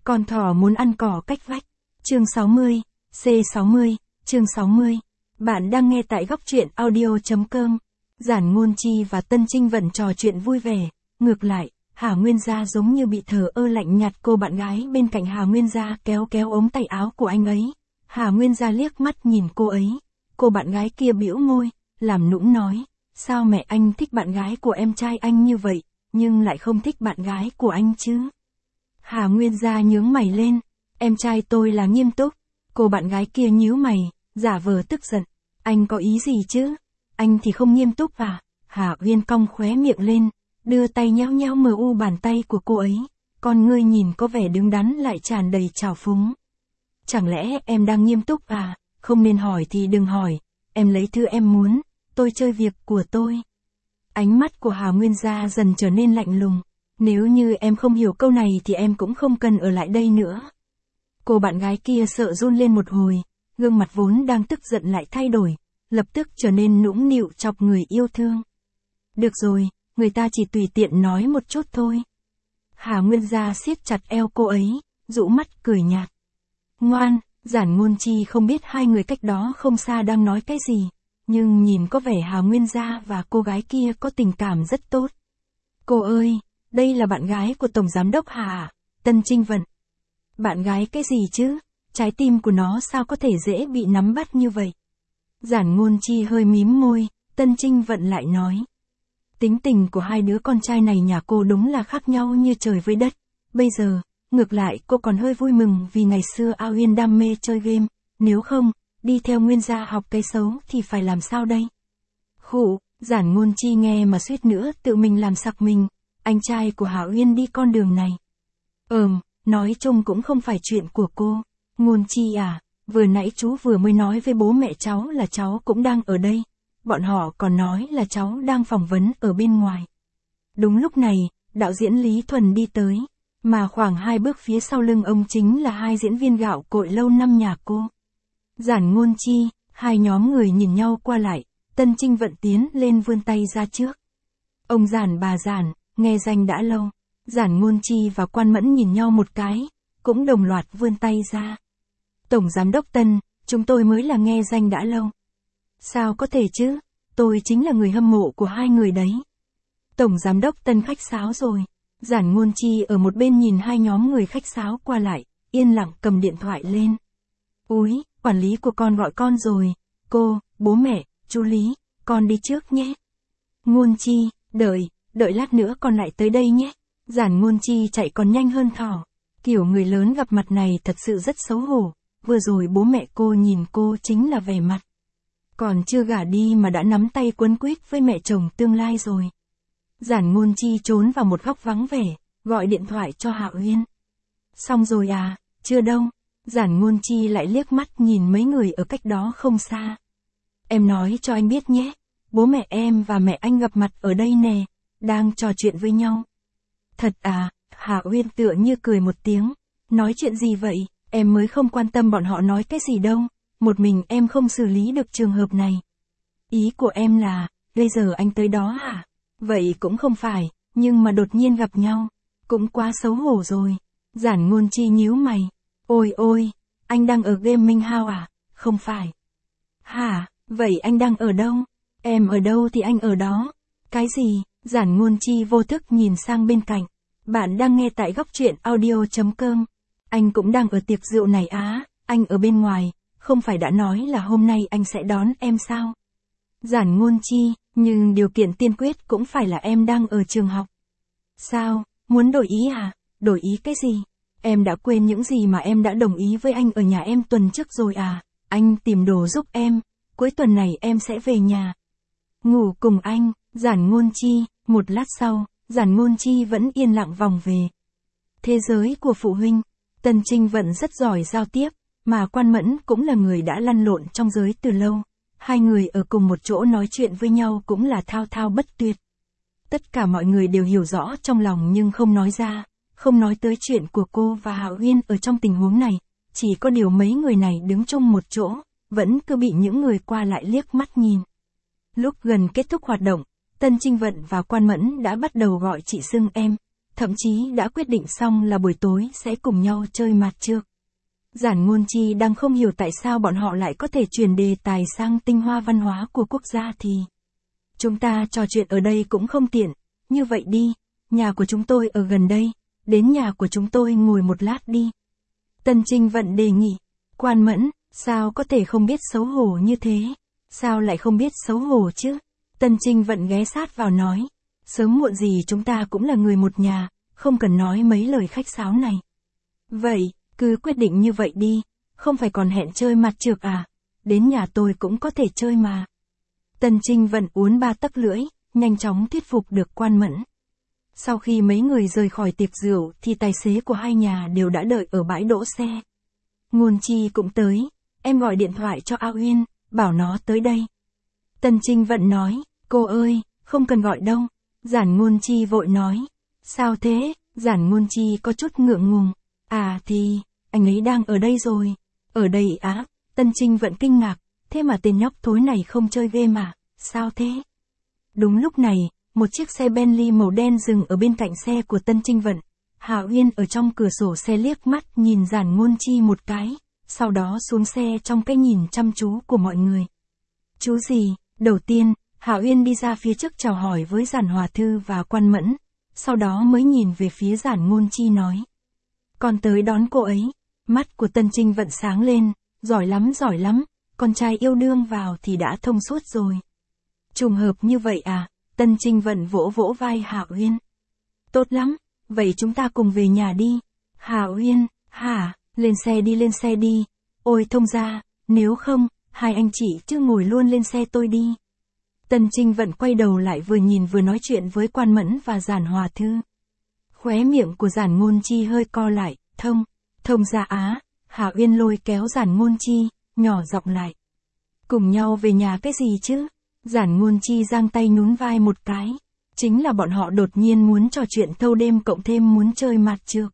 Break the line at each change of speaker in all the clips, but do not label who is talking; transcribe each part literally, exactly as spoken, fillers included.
Con thỏ muốn ăn cỏ cách vách. Chương sáu mươi, C sáu mươi, chương sáu mươi. Bạn đang nghe tại góc truyện audio.com. Giản Ngôn Chi và Tân Trinh Vận trò chuyện vui vẻ. Ngược lại, Hà Nguyên Gia giống như bị thờ ơ lạnh nhạt. Cô bạn gái bên cạnh Hà Nguyên Gia kéo kéo ống tay áo của anh ấy. Hà Nguyên Gia liếc mắt nhìn cô ấy. Cô bạn gái kia bĩu môi, làm nũng nói, sao mẹ anh thích bạn gái của em trai anh như vậy, nhưng lại không thích bạn gái của anh chứ? Hà Nguyên Gia nhướng mày lên, em trai tôi là nghiêm túc. Cô bạn gái kia nhíu mày, giả vờ tức giận, anh có ý gì chứ? Anh thì không nghiêm túc à? Hà Uyên cong khóe miệng lên, đưa tay nhéo nhéo mờ u bàn tay của cô ấy, con ngươi nhìn có vẻ đứng đắn lại tràn đầy trào phúng. Chẳng lẽ em đang nghiêm túc à? Không nên hỏi thì đừng hỏi, em lấy thứ em muốn, tôi chơi việc của tôi. Ánh mắt của Hà Nguyên Gia dần trở nên lạnh lùng, nếu như em không hiểu câu này thì em cũng không cần ở lại đây nữa. Cô bạn gái kia sợ run lên một hồi, gương mặt vốn đang tức giận lại thay đổi, lập tức trở nên nũng nịu chọc người yêu thương. Được rồi, người ta chỉ tùy tiện nói một chút thôi. Hà Nguyên Gia siết chặt eo cô ấy, dụ mắt cười nhạt. Ngoan, Giản Ngôn Chi không biết hai người cách đó không xa đang nói cái gì, nhưng nhìn có vẻ Hà Nguyên Gia và cô gái kia có tình cảm rất tốt. Cô ơi, đây là bạn gái của Tổng Giám đốc Hà à? Tân Trinh Vận. Bạn gái cái gì chứ? Trái tim của nó sao có thể dễ bị nắm bắt như vậy? Giản Ngôn Chi hơi mím môi, Tân Trinh Vận lại nói. Tính tình của hai đứa con trai này nhà cô đúng là khác nhau như trời với đất. Bây giờ, ngược lại cô còn hơi vui mừng vì ngày xưa A Uyên đam mê chơi game, nếu không, đi theo Nguyên Gia học cái xấu thì phải làm sao đây? Khụ, Giản Ngôn Chi nghe mà suýt nữa tự mình làm sặc mình, anh trai của Hà Uyên đi con đường này. Ừm, nói chung cũng không phải chuyện của cô. Ngôn Chi à, vừa nãy chú vừa mới nói với bố mẹ cháu là cháu cũng đang ở đây, bọn họ còn nói là cháu đang phỏng vấn ở bên ngoài. Đúng lúc này, đạo diễn Lý Thuần đi tới, mà khoảng hai bước phía sau lưng ông chính là hai diễn viên gạo cội lâu năm nhà cô. Giản Ngôn Chi, hai nhóm người nhìn nhau qua lại, Tân Trinh Vận tiến lên vươn tay ra trước. Ông Giản bà Giản, nghe danh đã lâu. Giản Ngôn Chi và Quan Mẫn nhìn nhau một cái, cũng đồng loạt vươn tay ra. Tổng Giám đốc Tân, chúng tôi mới là nghe danh đã lâu. Sao có thể chứ, tôi chính là người hâm mộ của hai người đấy. Tổng Giám đốc Tân khách sáo rồi. Giản Ngôn Chi ở một bên nhìn hai nhóm người khách sáo qua lại, yên lặng cầm điện thoại lên. Úi, quản lý của con gọi con rồi. Cô, bố mẹ, chú Lý, con đi trước nhé. Ngôn Chi, đợi, đợi lát nữa con lại tới đây nhé. Giản Ngôn Chi chạy còn nhanh hơn thỏ. Kiểu người lớn gặp mặt này thật sự rất xấu hổ. Vừa rồi bố mẹ cô nhìn cô chính là vẻ mặt. Còn chưa gả đi mà đã nắm tay quấn quýt với mẹ chồng tương lai rồi. Giản Ngôn Chi trốn vào một góc vắng vẻ, gọi điện thoại cho Hạ Uyên. Xong rồi à, chưa đâu. Giản Ngôn Chi lại liếc mắt nhìn mấy người ở cách đó không xa. Em nói cho anh biết nhé, bố mẹ em và mẹ anh gặp mặt ở đây nè, đang trò chuyện với nhau. Thật à, Hạ Uyên tựa như cười một tiếng, nói chuyện gì vậy, em mới không quan tâm bọn họ nói cái gì đâu, một mình em không xử lý được trường hợp này. Ý của em là, bây giờ anh tới đó hả? Vậy cũng không phải, nhưng mà đột nhiên gặp nhau, cũng quá xấu hổ rồi. Giản Ngôn Chi nhíu mày, ôi ôi, anh đang ở Gaming House à? Không phải. Hả, vậy anh đang ở đâu? Em ở đâu thì anh ở đó. Cái gì? Giản Ngôn Chi vô thức nhìn sang bên cạnh. Bạn đang nghe tại góc truyện audio.com. Anh cũng đang ở tiệc rượu này á, anh ở bên ngoài, không phải đã nói là hôm nay anh sẽ đón em sao? Giản Ngôn Chi, nhưng điều kiện tiên quyết cũng phải là em đang ở trường học. Sao, muốn đổi ý à? Đổi ý cái gì? Em đã quên những gì mà em đã đồng ý với anh ở nhà em tuần trước rồi à? Anh tìm đồ giúp em, cuối tuần này em sẽ về nhà. Ngủ cùng anh, Giản Ngôn Chi, một lát sau, Giản Ngôn Chi vẫn yên lặng vòng về. Thế giới của phụ huynh, Tân Trinh Vận rất giỏi giao tiếp, mà Quan Mẫn cũng là người đã lăn lộn trong giới từ lâu. Hai người ở cùng một chỗ nói chuyện với nhau cũng là thao thao bất tuyệt. Tất cả mọi người đều hiểu rõ trong lòng nhưng không nói ra, không nói tới chuyện của cô và Hạ Uyên ở trong tình huống này, chỉ có điều mấy người này đứng chung một chỗ, vẫn cứ bị những người qua lại liếc mắt nhìn. Lúc gần kết thúc hoạt động, Tân Trinh Vận và Quan Mẫn đã bắt đầu gọi chị xưng em, thậm chí đã quyết định xong là buổi tối sẽ cùng nhau chơi mặt trược. Giản Ngôn Chi đang không hiểu tại sao bọn họ lại có thể chuyển đề tài sang tinh hoa văn hóa của quốc gia thì. Chúng ta trò chuyện ở đây cũng không tiện, như vậy đi, nhà của chúng tôi ở gần đây, đến nhà của chúng tôi ngồi một lát đi. Tân Trinh Vận đề nghị, Quan Mẫn, sao có thể không biết xấu hổ như thế, sao lại không biết xấu hổ chứ? Tân Trinh Vận ghé sát vào nói, sớm muộn gì chúng ta cũng là người một nhà, không cần nói mấy lời khách sáo này. Vậy, cứ quyết định như vậy đi, không phải còn hẹn chơi mặt trược à, đến nhà tôi cũng có thể chơi mà. Tân Trinh Vận uốn ba tấc lưỡi, nhanh chóng thuyết phục được Quan Mẫn. Sau khi mấy người rời khỏi tiệc rượu thì tài xế của hai nhà đều đã đợi ở bãi đỗ xe. Ngôn Chi cũng tới, em gọi điện thoại cho A Uyên, bảo nó tới đây. Tân Trinh Vận nói, cô ơi, không cần gọi đâu. Giản Ngôn Chi vội nói, sao thế? Giản Ngôn Chi có chút ngượng ngùng, à thì, anh ấy đang ở đây rồi. Ở đây á? Tân Trinh Vận kinh ngạc, thế mà tên nhóc thối này không chơi game mà, sao thế? Đúng lúc này, một chiếc xe Bentley màu đen dừng ở bên cạnh xe của Tân Trinh Vận. Hạ Uyên ở trong cửa sổ xe liếc mắt nhìn Giản Ngôn Chi một cái, sau đó xuống xe trong cái nhìn chăm chú của mọi người. Chú gì? Đầu tiên, Hạ Uyên đi ra phía trước chào hỏi với Giản Hòa Thư và Quan Mẫn, sau đó mới nhìn về phía Giản Ngôn Chi nói. Con tới đón cô ấy. Mắt của Tân Trinh Vận sáng lên, giỏi lắm giỏi lắm, con trai yêu đương vào thì đã thông suốt rồi. Trùng hợp như vậy à? Tân Trinh Vận vỗ vỗ vai Hạ Uyên. Tốt lắm, vậy chúng ta cùng về nhà đi. Hạ Uyên, hả, lên xe đi lên xe đi. Ôi thông gia, nếu không, hai anh chị cứ ngồi luôn lên xe tôi đi. Tân Trinh Vận quay đầu lại vừa nhìn vừa nói chuyện với Quan Mẫn và Giản Hòa Thư. Khóe miệng của Giản Ngôn Chi hơi co lại, thông, thông gia á. Hạ Uyên lôi kéo Giản Ngôn Chi, nhỏ giọng lại. Cùng nhau về nhà cái gì chứ? Giản Ngôn Chi giang tay nhún vai một cái. Chính là bọn họ đột nhiên muốn trò chuyện thâu đêm cộng thêm muốn chơi mặt trược.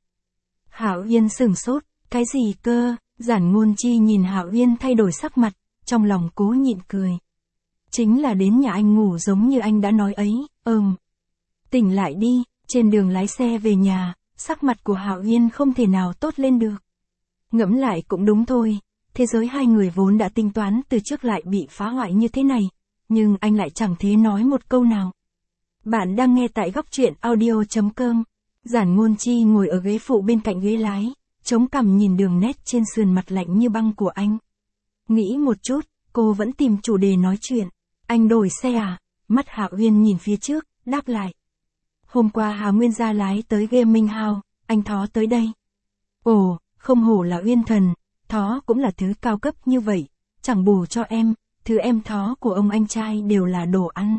Hạ Uyên sửng sốt, cái gì cơ? Giản Ngôn Chi nhìn Hạ Uyên thay đổi sắc mặt, trong lòng cố nhịn cười. Chính là đến nhà anh ngủ giống như anh đã nói ấy, ừm. Tỉnh lại đi, trên đường lái xe về nhà, sắc mặt của Hạ Uyên không thể nào tốt lên được. Ngẫm lại cũng đúng thôi, thế giới hai người vốn đã tính toán từ trước lại bị phá hoại như thế này, nhưng anh lại chẳng thế nói một câu nào. Bạn đang nghe tại góc truyện audio chấm com. Giản Ngôn Chi ngồi ở ghế phụ bên cạnh ghế lái, chống cằm nhìn đường nét trên sườn mặt lạnh như băng của anh. Nghĩ một chút, cô vẫn tìm chủ đề nói chuyện. Anh đổi xe à? Mắt Hạ Uyên nhìn phía trước, đáp lại. Hôm qua Hà Nguyên gia lái tới Gaming House, anh Thó tới đây. Ồ, không hổ là Uyên thần, Thó cũng là thứ cao cấp như vậy, chẳng bù cho em, thứ em Thó của ông anh trai đều là đồ ăn.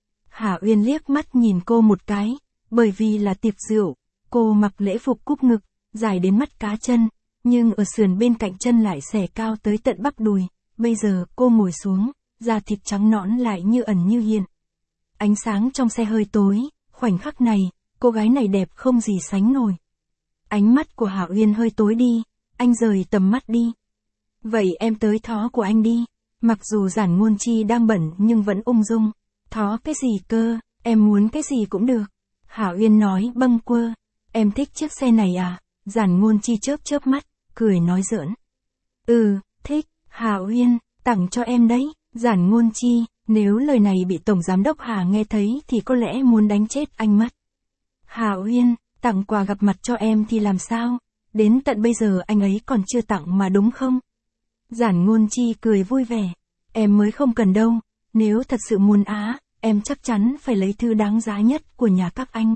Hạ Uyên liếc mắt nhìn cô một cái, bởi vì là tiệc rượu, cô mặc lễ phục cúp ngực, dài đến mắt cá chân, nhưng ở sườn bên cạnh chân lại xẻ cao tới tận bắp đùi, bây giờ cô ngồi xuống, da thịt trắng nõn lại như ẩn như hiện. Ánh sáng trong xe hơi tối, khoảnh khắc này, cô gái này đẹp không gì sánh nổi. Ánh mắt của Hạ Uyên hơi tối đi, anh rời tầm mắt đi. Vậy em tới Thó của anh đi. Mặc dù Giản Ngôn Chi đang bận nhưng vẫn ung dung. Thó cái gì cơ, em muốn cái gì cũng được. Hạ Uyên nói bâng quơ. Em thích chiếc xe này à? Giản Ngôn Chi chớp chớp mắt, cười nói giỡn. Ừ, thích. Hạ Uyên, tặng cho em đấy. Giản Ngôn Chi, nếu lời này bị Tổng Giám đốc Hà nghe thấy thì có lẽ muốn đánh chết anh mất. Hạ Uyên, tặng quà gặp mặt cho em thì làm sao? Đến tận bây giờ anh ấy còn chưa tặng mà đúng không? Giản Ngôn Chi cười vui vẻ. Em mới không cần đâu, nếu thật sự muốn á, em chắc chắn phải lấy thứ đáng giá nhất của nhà các anh.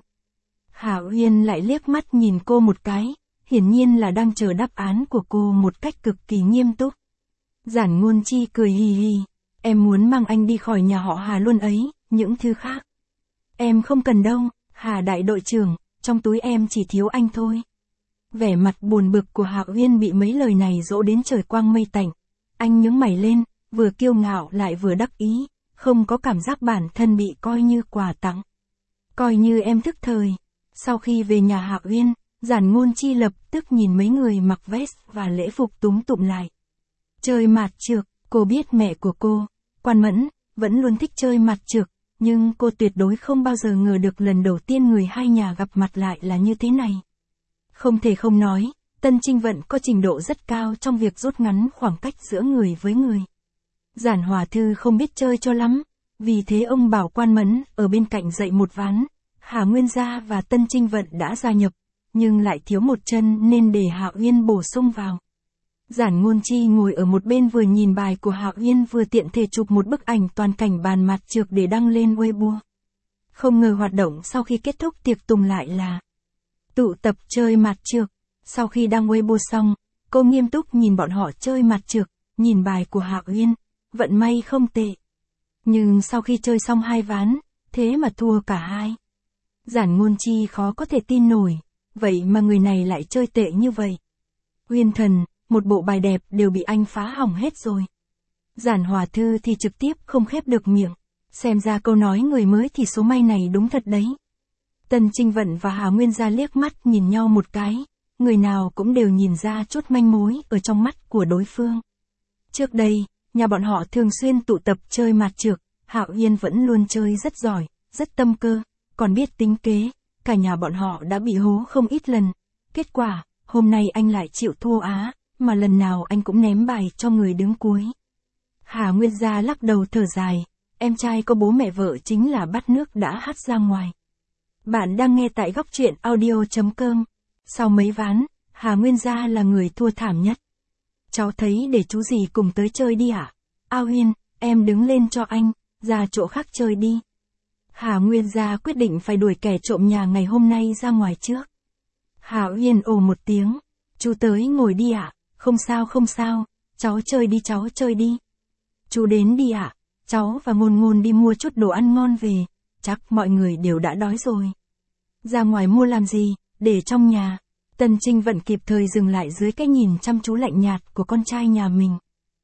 Hạ Uyên lại liếc mắt nhìn cô một cái, hiển nhiên là đang chờ đáp án của cô một cách cực kỳ nghiêm túc. Giản Ngôn Chi cười hì hì. Em muốn mang anh đi khỏi nhà họ Hà luôn ấy, những thứ khác. Em không cần đâu, Hà đại đội trưởng, trong túi em chỉ thiếu anh thôi. Vẻ mặt buồn bực của Hạ Uyên bị mấy lời này dỗ đến trời quang mây tạnh. Anh nhướng mày lên, vừa kiêu ngạo lại vừa đắc ý, không có cảm giác bản thân bị coi như quà tặng. Coi như em thức thời. Sau khi về nhà Hạ Uyên, Giản Ngôn Chi lập tức nhìn mấy người mặc vest và lễ phục túm tụm lại. Chơi mặt trược, cô biết mẹ của cô, Quan Mẫn, vẫn luôn thích chơi mặt trược, Nhưng cô tuyệt đối không bao giờ ngờ được lần đầu tiên người hai nhà gặp mặt lại là như thế này. Không thể không nói, Tân Trinh Vận có trình độ rất cao trong việc rút ngắn khoảng cách giữa người với người. Giản Hòa Thư không biết chơi cho lắm, vì thế ông bảo Quan Mẫn ở bên cạnh dạy một ván. Hà Nguyên Gia và Tân Trinh Vận đã gia nhập, nhưng lại thiếu một chân nên để Hạ Uyên bổ sung vào. Giản Ngôn Chi ngồi ở một bên vừa nhìn bài của Hạ Uyên vừa tiện thể chụp một bức ảnh toàn cảnh bàn mặt trược để đăng lên Weibo. Không ngờ hoạt động sau khi kết thúc tiệc tùng lại là tụ tập chơi mặt trược. Sau khi đăng Weibo xong, cô nghiêm túc nhìn bọn họ chơi mặt trược, nhìn bài của Hạ Uyên, vận may không tệ. Nhưng sau khi chơi xong hai ván, thế mà thua cả hai. Giản Ngôn Chi khó có thể tin nổi, vậy mà người này lại chơi tệ như vậy. Uyên thần, một bộ bài đẹp đều bị anh phá hỏng hết rồi. Giản Hòa Thư thì trực tiếp không khép được miệng, xem ra câu nói người mới thì số may này đúng thật đấy. Tân Trinh Vận và Hà Nguyên Gia liếc mắt nhìn nhau một cái, người nào cũng đều nhìn ra chút manh mối ở trong mắt của đối phương. Trước đây, nhà bọn họ thường xuyên tụ tập chơi mạt trược, Hạ Uyên vẫn luôn chơi rất giỏi, rất tâm cơ, còn biết tính kế, cả nhà bọn họ đã bị hố không ít lần. Kết quả, hôm nay anh lại chịu thua á, mà lần nào anh cũng ném bài cho người đứng cuối. Hà Nguyên Gia lắc đầu thở dài, em trai có bố mẹ vợ chính là bắt nước đã hắt ra ngoài. Bạn đang nghe tại góc truyện audio chấm com. Sau mấy ván, Hà Nguyên Gia là người thua thảm nhất. Cháu thấy để chú gì cùng tới chơi đi ạ. À? A Uyên, em đứng lên cho anh, ra chỗ khác chơi đi. Hà Nguyên Gia quyết định phải đuổi kẻ trộm nhà ngày hôm nay ra ngoài trước. Hà Uyên ồ một tiếng, chú tới ngồi đi ạ, à? Không sao không sao, cháu chơi đi cháu chơi đi. Chú đến đi ạ, à? Cháu và Ngôn Ngôn đi mua chút đồ ăn ngon về, chắc mọi người đều đã đói rồi. Ra ngoài mua làm gì, để trong nhà. Tân Trinh Vận kịp thời dừng lại dưới cái nhìn chăm chú lạnh nhạt của con trai nhà mình.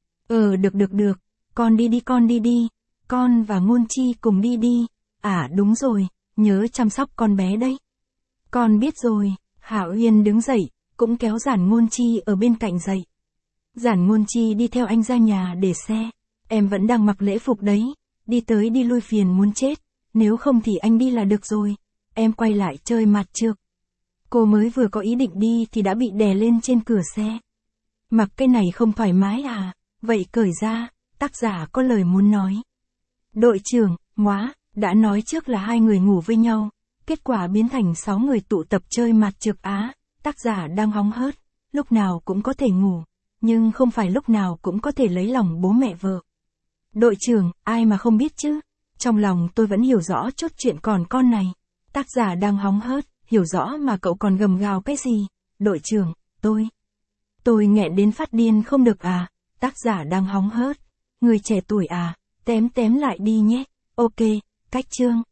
Ờ được được được, con đi đi con đi đi, con và Ngôn Chi cùng đi đi. À đúng rồi, nhớ chăm sóc con bé đấy. Con biết rồi. Hạ Uyên đứng dậy, cũng kéo Giản Ngôn Chi ở bên cạnh dậy. Giản Ngôn Chi đi theo anh ra nhà để xe. Em vẫn đang mặc lễ phục đấy, đi tới đi lui phiền muốn chết, nếu không thì anh đi là được rồi. Em quay lại chơi mặt trược. Cô mới vừa có ý định đi thì đã bị đè lên trên cửa xe. Mặc cái này không thoải mái à, vậy cởi ra, tác giả có lời muốn nói. Đội trưởng, móa, đã nói trước là hai người ngủ với nhau, kết quả biến thành sáu người tụ tập chơi mặt trược á, tác giả đang hóng hớt, lúc nào cũng có thể ngủ, nhưng không phải lúc nào cũng có thể lấy lòng bố mẹ vợ. Đội trưởng, ai mà không biết chứ, trong lòng tôi vẫn hiểu rõ chút chuyện còn con này. Tác giả đang hóng hớt, hiểu rõ mà cậu còn gầm gào cái gì, đội trưởng, tôi. Tôi nghẹn đến phát điên không được à, tác giả đang hóng hớt, người trẻ tuổi à, tém tém lại đi nhé, ok, cách chương.